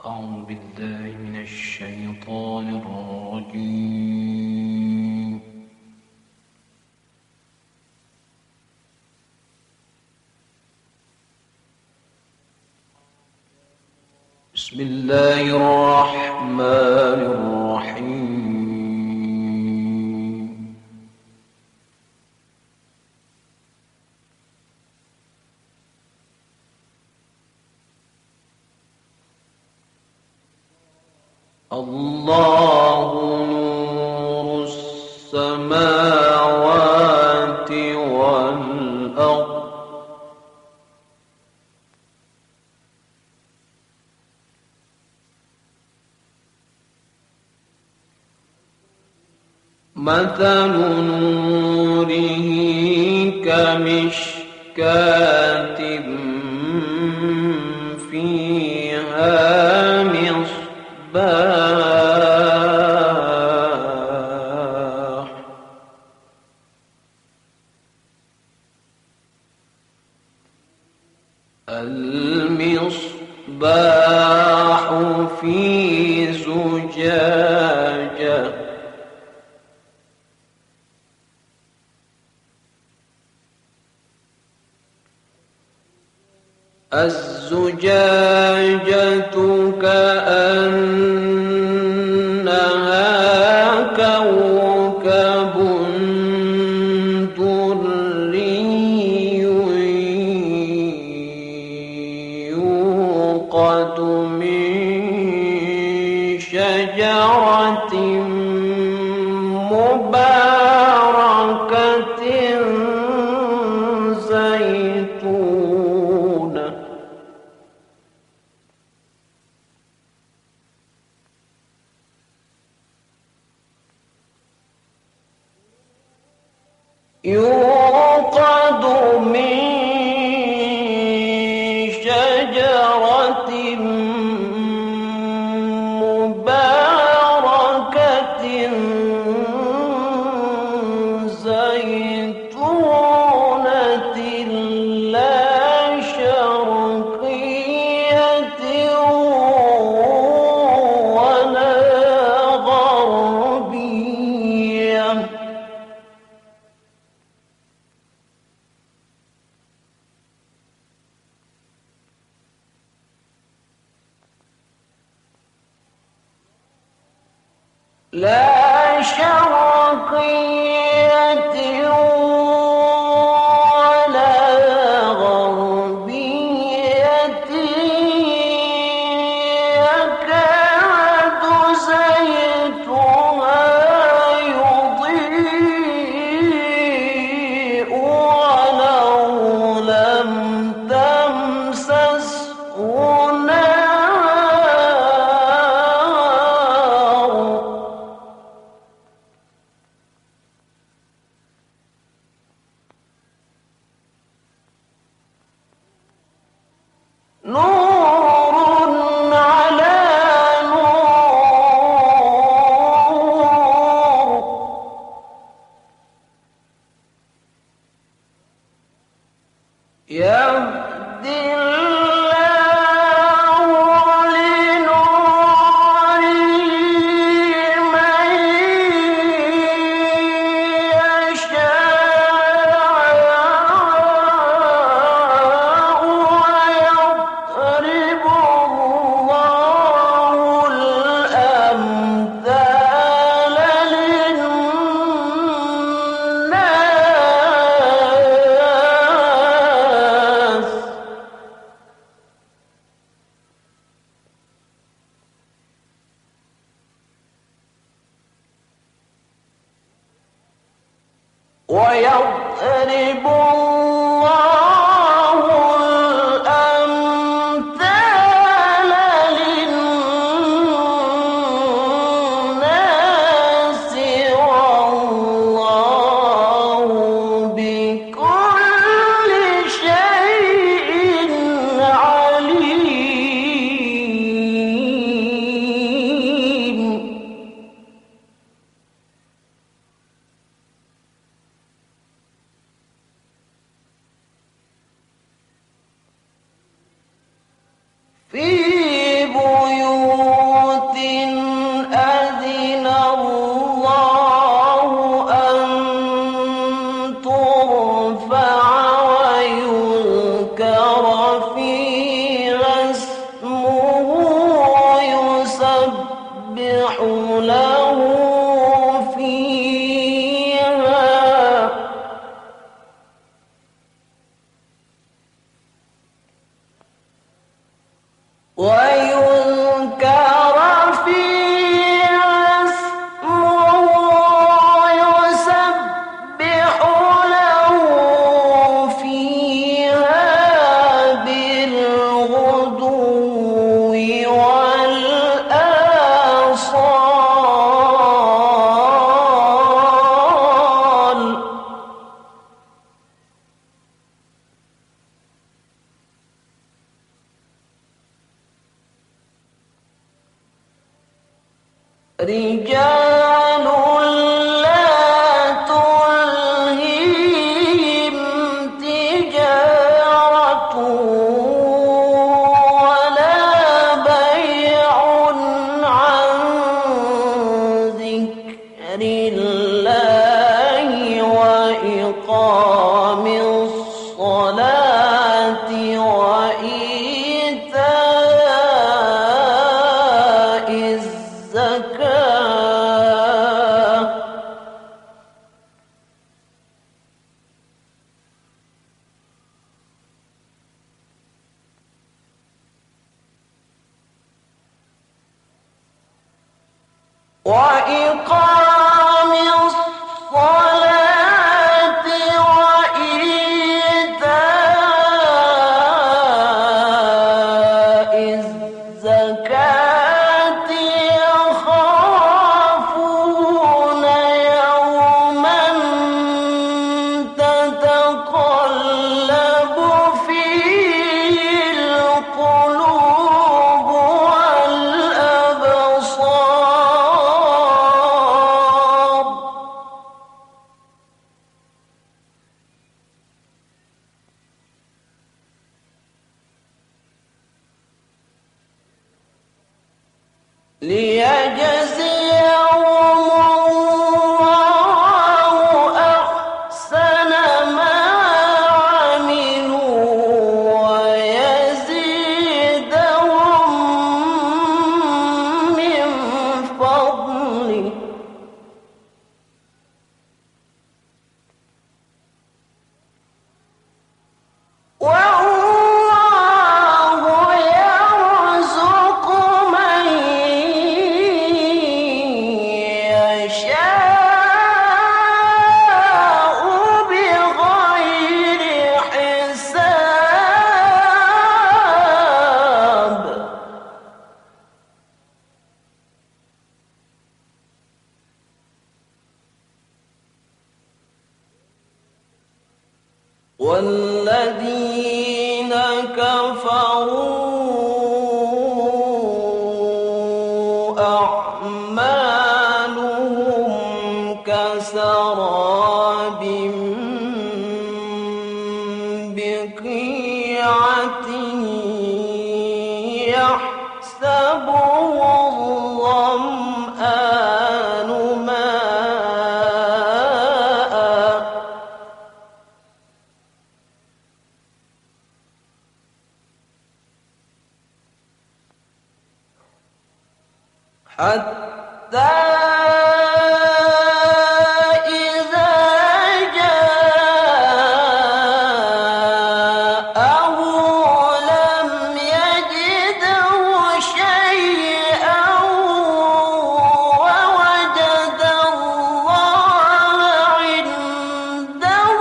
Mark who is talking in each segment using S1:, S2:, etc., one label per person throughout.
S1: أعوذ بالله من الشيطان الرجيم. بسم الله الرحمن الرحيم. الله نور السماوات والأرض مثل نوره كمشكاة فيها مصباح المصباح في زجاجة الزجاجة كأنها كوكب دري يوقد من شجرة مباركة زيتونة يوقد من شجرة مباركة زيتونة لا شرقية ولا غربية لا شرقية ولا غربية يكاد زيتها يضيء ولو لم تمسسه نور على نور يهدي الله لنوره من يشاء ويضرب الله الأمثال للناس ويضرب الله الأمثال للناس والله بكل شيء عليم. رجال لا تلهيهم تجارة ولا بيع عن ذكر الله وإقام الصلاة وإيتاء الزكاة وإقام الصلاة وإيتاء الزكاة يخافون يوما تتقلب فيه القلوب والأبصار ليجزيهم الله أحسن ما عملوا ويزيدهم من فضله والله يرزق من يشاء بغير حساب والذين كفروا أعمالهم كسراب بقيعة يحسبه الظمآن ماء حتى إذا جاءه لم يجده شيئا ووجد الله عنده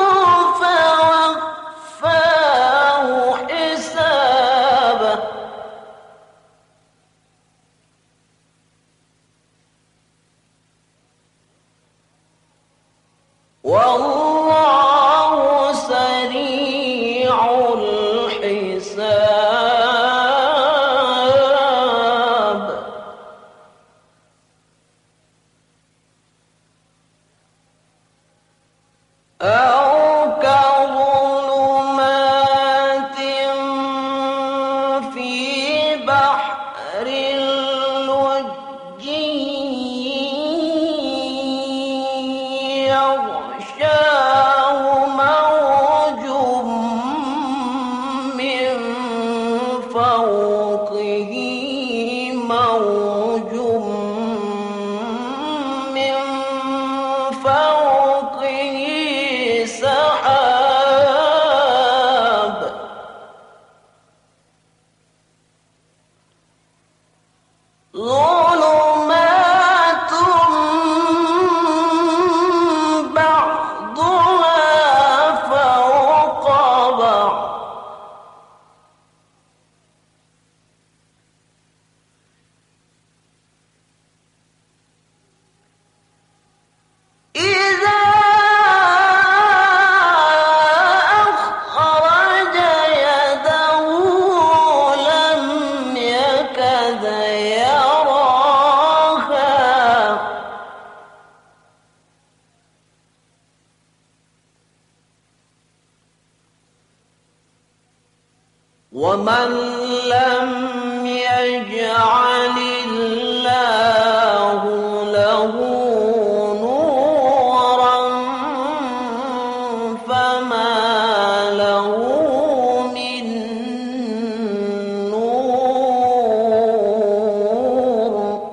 S1: فوفاه حسابه والله سريع الحساب أو كظلمات في بحر لجي يغشاه موج من فوقه موج من فوقه سحاب ظلمات ومن لم يجعل الله له نورا فما له من نور.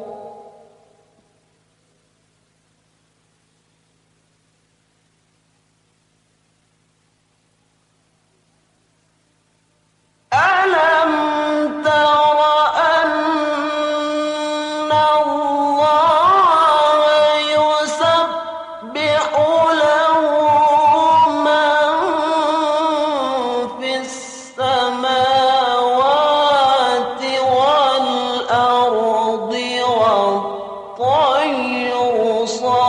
S1: ألم تر أن الله يسبح له من في السماوات والأرض والطير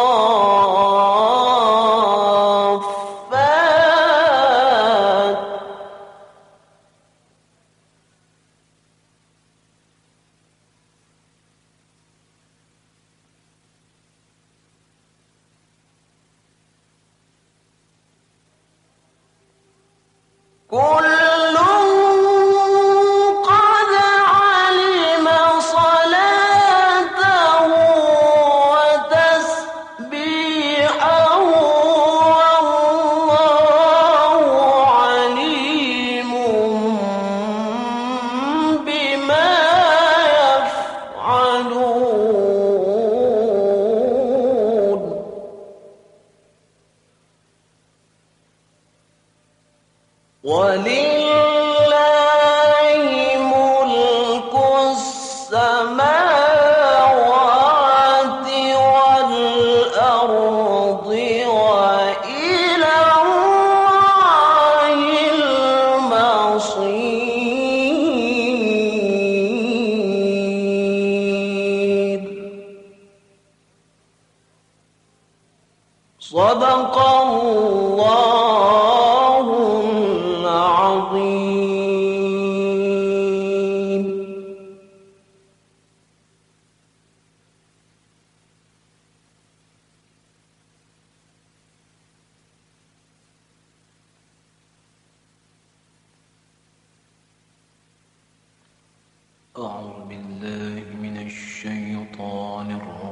S1: صافات كل قد علم صلاته وتسبيحه والله عليم بما يفعلون. ولله ملك السماوات والأرض وإلى الله المصير. صدق الله العظيم. أعوذ بالله من الشيطان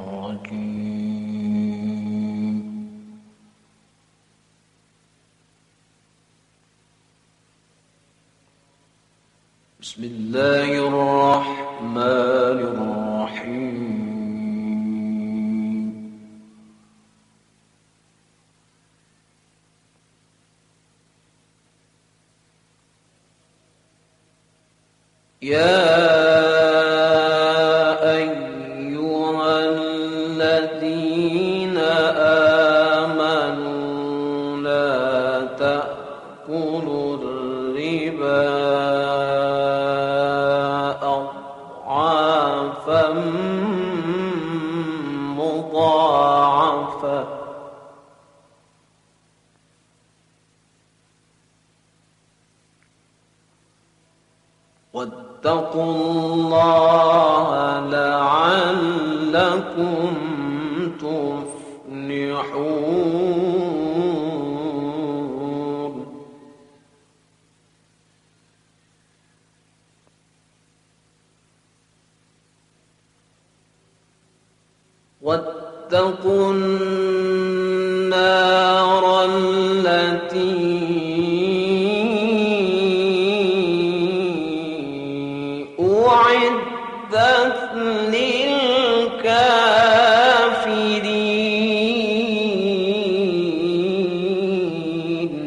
S1: الرجيم. بسم الله الرحمن الرحيم. يا أيها الذين آمنوا لا تأكلوا الربا أضعافا مضاعفة واتقوا الله لعلكم تفلحون. واتقوا النار التي أعدت للكافرين.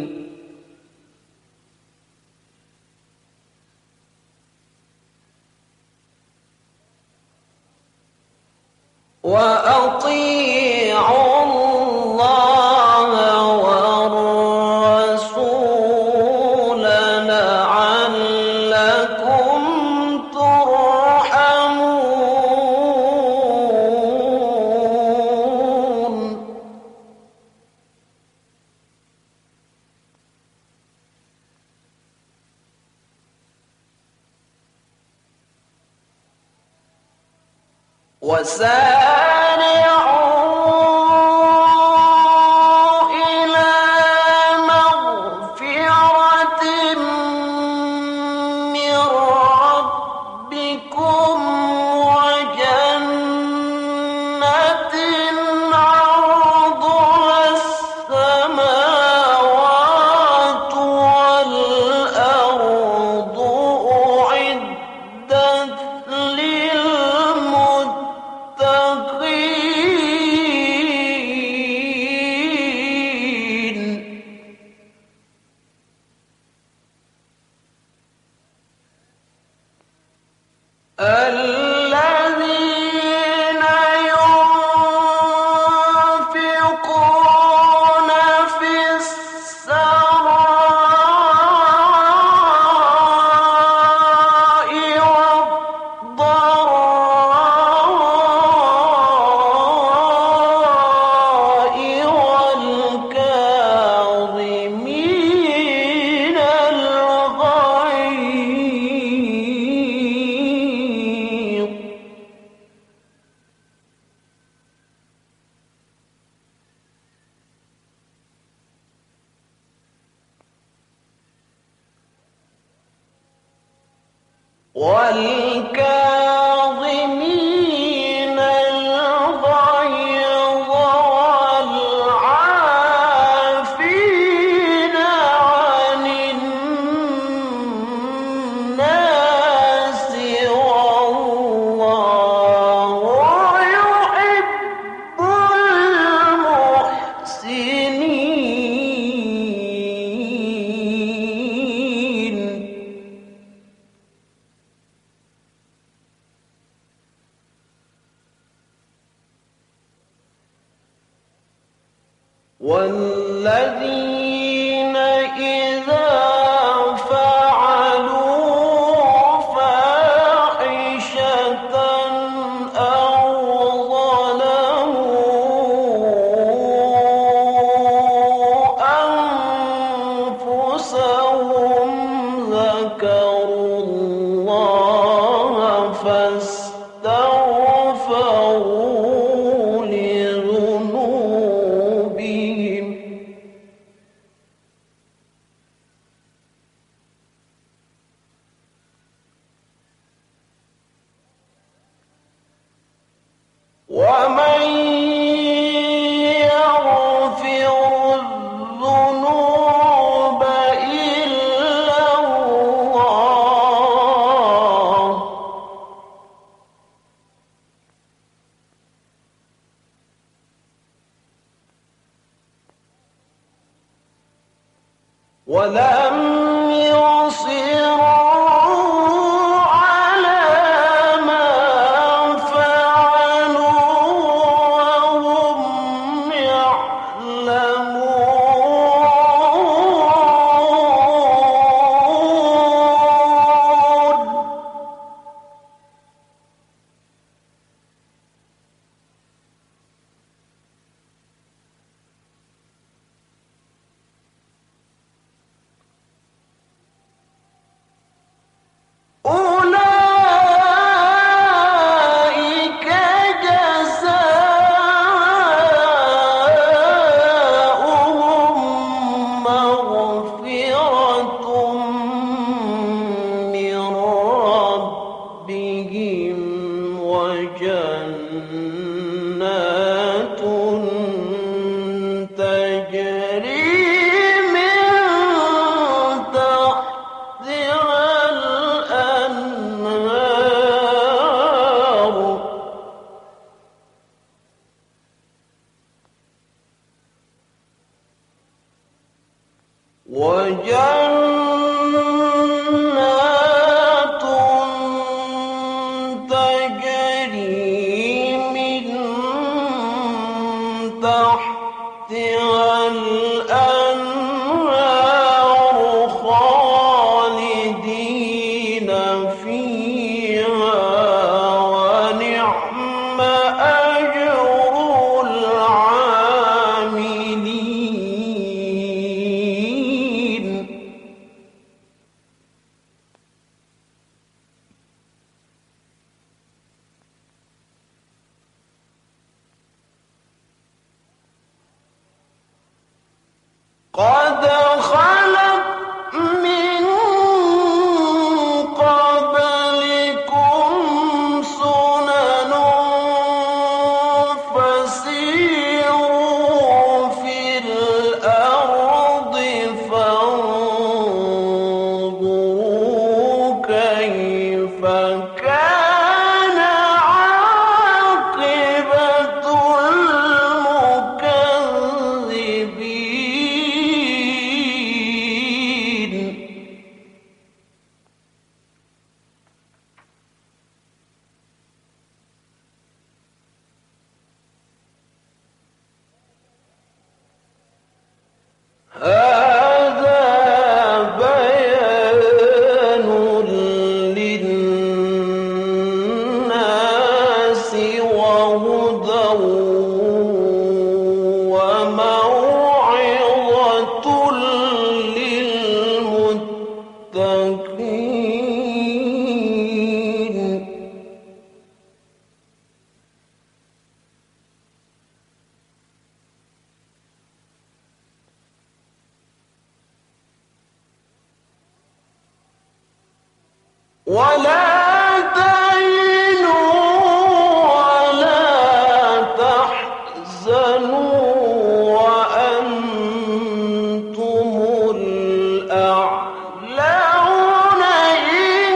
S1: وأطيعوا الله والرسول لعلكم ترحمون. وسارعوا إلى مغفرة من الذين ينفقون في السراء والضراء والكاظمين الغيظ والكاظمين الغيظ والعافين عن الناس والله يحب المحسنين. والذين إذا فعلوا فاحشة أو ظلموا أنفسهم ذكروا الله فاستغفروا لذنوبهم ومن يغفر الذنوب إلا الله ولم يصروا على ما فعلوا وهم يعلمون. أولئك جزاؤهم مغفرة من ربهم وجنات تجري من تحتها الأنهار وجنات تجري من تحتها الأنهار خالدين فيها ونعم أجر العاملين. هذا بيان للناس وهدى وموعظة للمتقين. ولا تهنوا ولا تحزنوا وأنتم الأعلون إن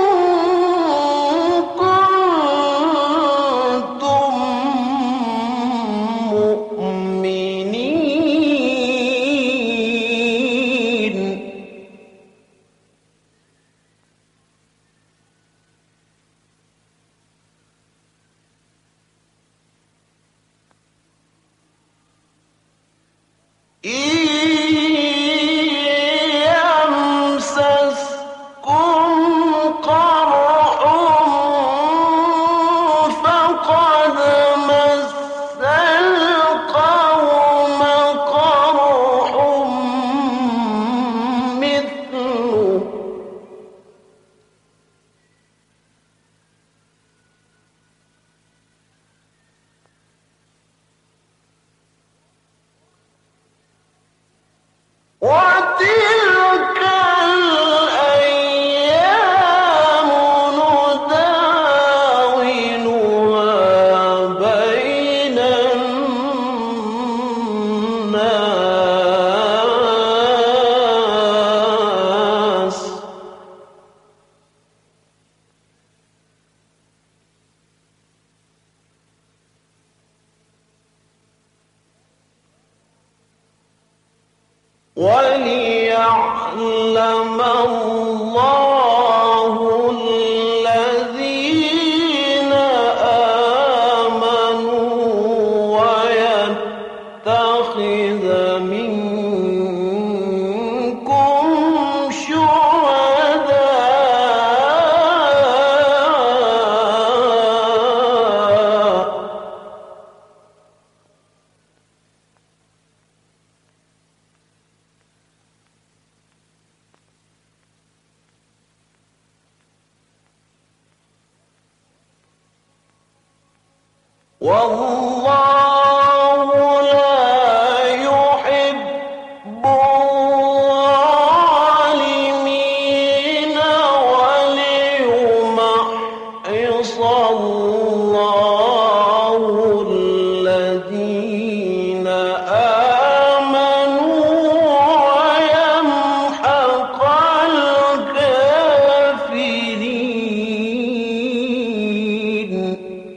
S1: كنتم مؤمنين. إن يمسسكم قرح فقد مس القوم قرح مثله وتلك الأيام نداولها بين الناس. وليعلم الله الذين آمنوا ويتخذ منكم شهداء. والله لا يحب الظالمين وليمحص الله الذين آمنوا ويمحق الكافرين.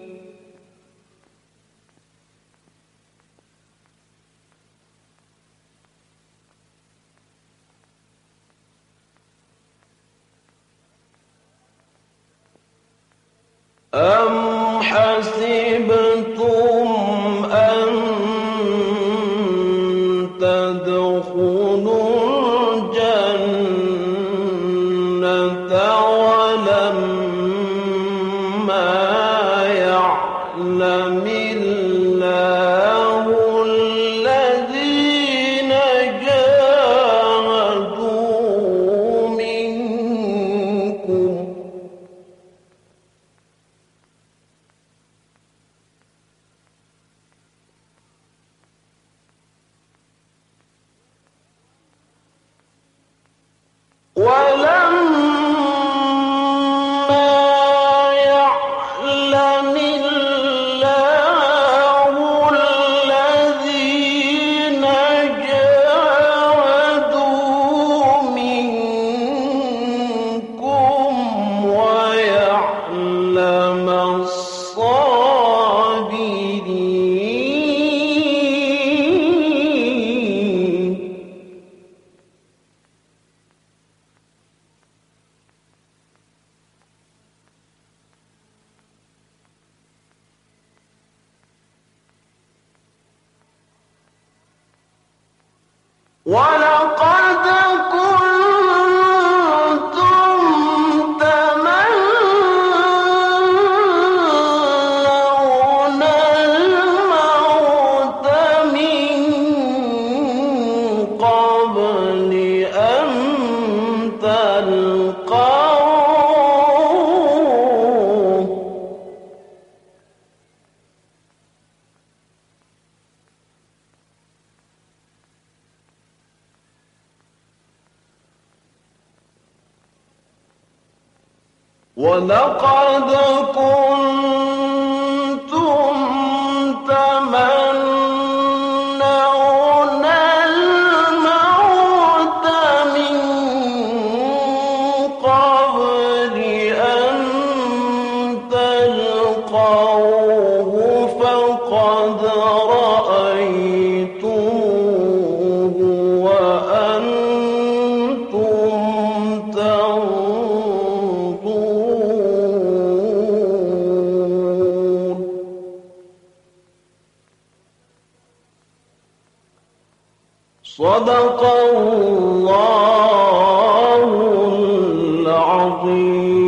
S1: أم حسبتم أن تدخلوا الجنة ولما يعلم الله الذين جاهدوا منكم ولقد كنتم تمنون الموت من قبل أن تلقوه ولقد كنتم تمنون الموت من قبل أن تلقوه فقد رأيتموه وأنتم تنظرون صدق الله العظيم.